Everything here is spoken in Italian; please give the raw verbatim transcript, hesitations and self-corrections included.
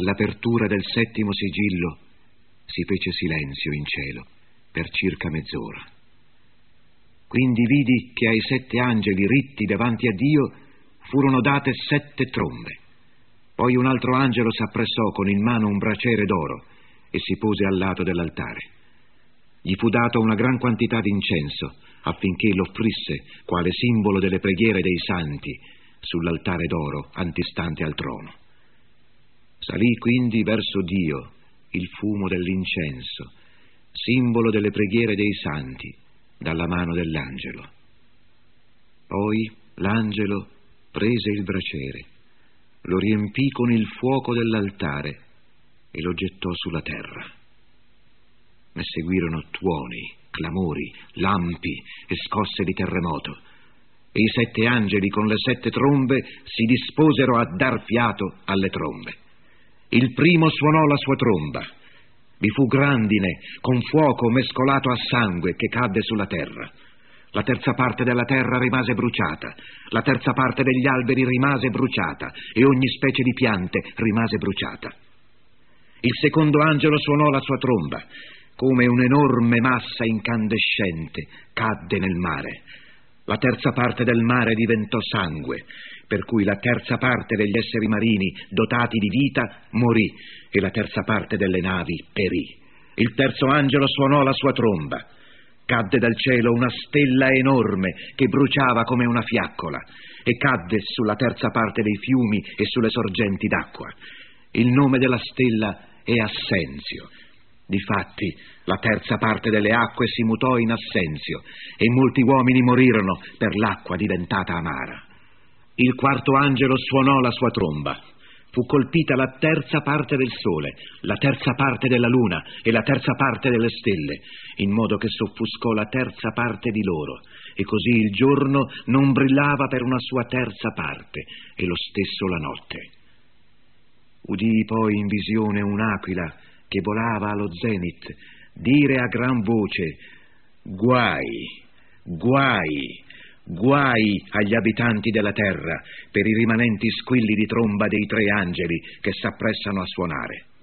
All'apertura del settimo sigillo si fece silenzio in cielo per circa mezz'ora. Quindi vidi che ai sette angeli ritti davanti a Dio furono date sette trombe. Poi un altro angelo s'appressò con in mano un braciere d'oro e si pose al lato dell'altare. Gli fu dato una gran quantità d'incenso affinché l'offrisse quale simbolo delle preghiere dei santi sull'altare d'oro antistante al trono. Salì quindi verso Dio il fumo dell'incenso, simbolo delle preghiere dei santi, dalla mano dell'angelo. Poi l'angelo prese il braciere, lo riempì con il fuoco dell'altare e lo gettò sulla terra. Ne seguirono tuoni, clamori, lampi e scosse di terremoto, e i sette angeli con le sette trombe si disposero a dar fiato alle trombe. Il primo suonò la sua tromba. Vi fu grandine con fuoco mescolato a sangue che cadde sulla terra. La terza parte della terra rimase bruciata, la terza parte degli alberi rimase bruciata e ogni specie di piante rimase bruciata. Il secondo angelo suonò la sua tromba. Come un'enorme massa incandescente cadde nel mare. La terza parte del mare diventò sangue, per cui la terza parte degli esseri marini dotati di vita morì e la terza parte delle navi perì. Il terzo angelo suonò la sua tromba. Cadde dal cielo una stella enorme che bruciava come una fiaccola e cadde sulla terza parte dei fiumi e sulle sorgenti d'acqua. Il nome della stella è Assenzio. Difatti, la terza parte delle acque si mutò in assenzio e molti uomini morirono per l'acqua diventata amara. Il quarto angelo suonò la sua tromba. Fu colpita la terza parte del sole, la terza parte della luna e la terza parte delle stelle, in modo che s'offuscò la terza parte di loro, e così il giorno non brillava per una sua terza parte, e lo stesso la notte. Udii poi in visione un'aquila che volava allo zenit dire a gran voce: guai, guai, guai agli abitanti della terra per i rimanenti squilli di tromba dei tre angeli che s'appressano a suonare.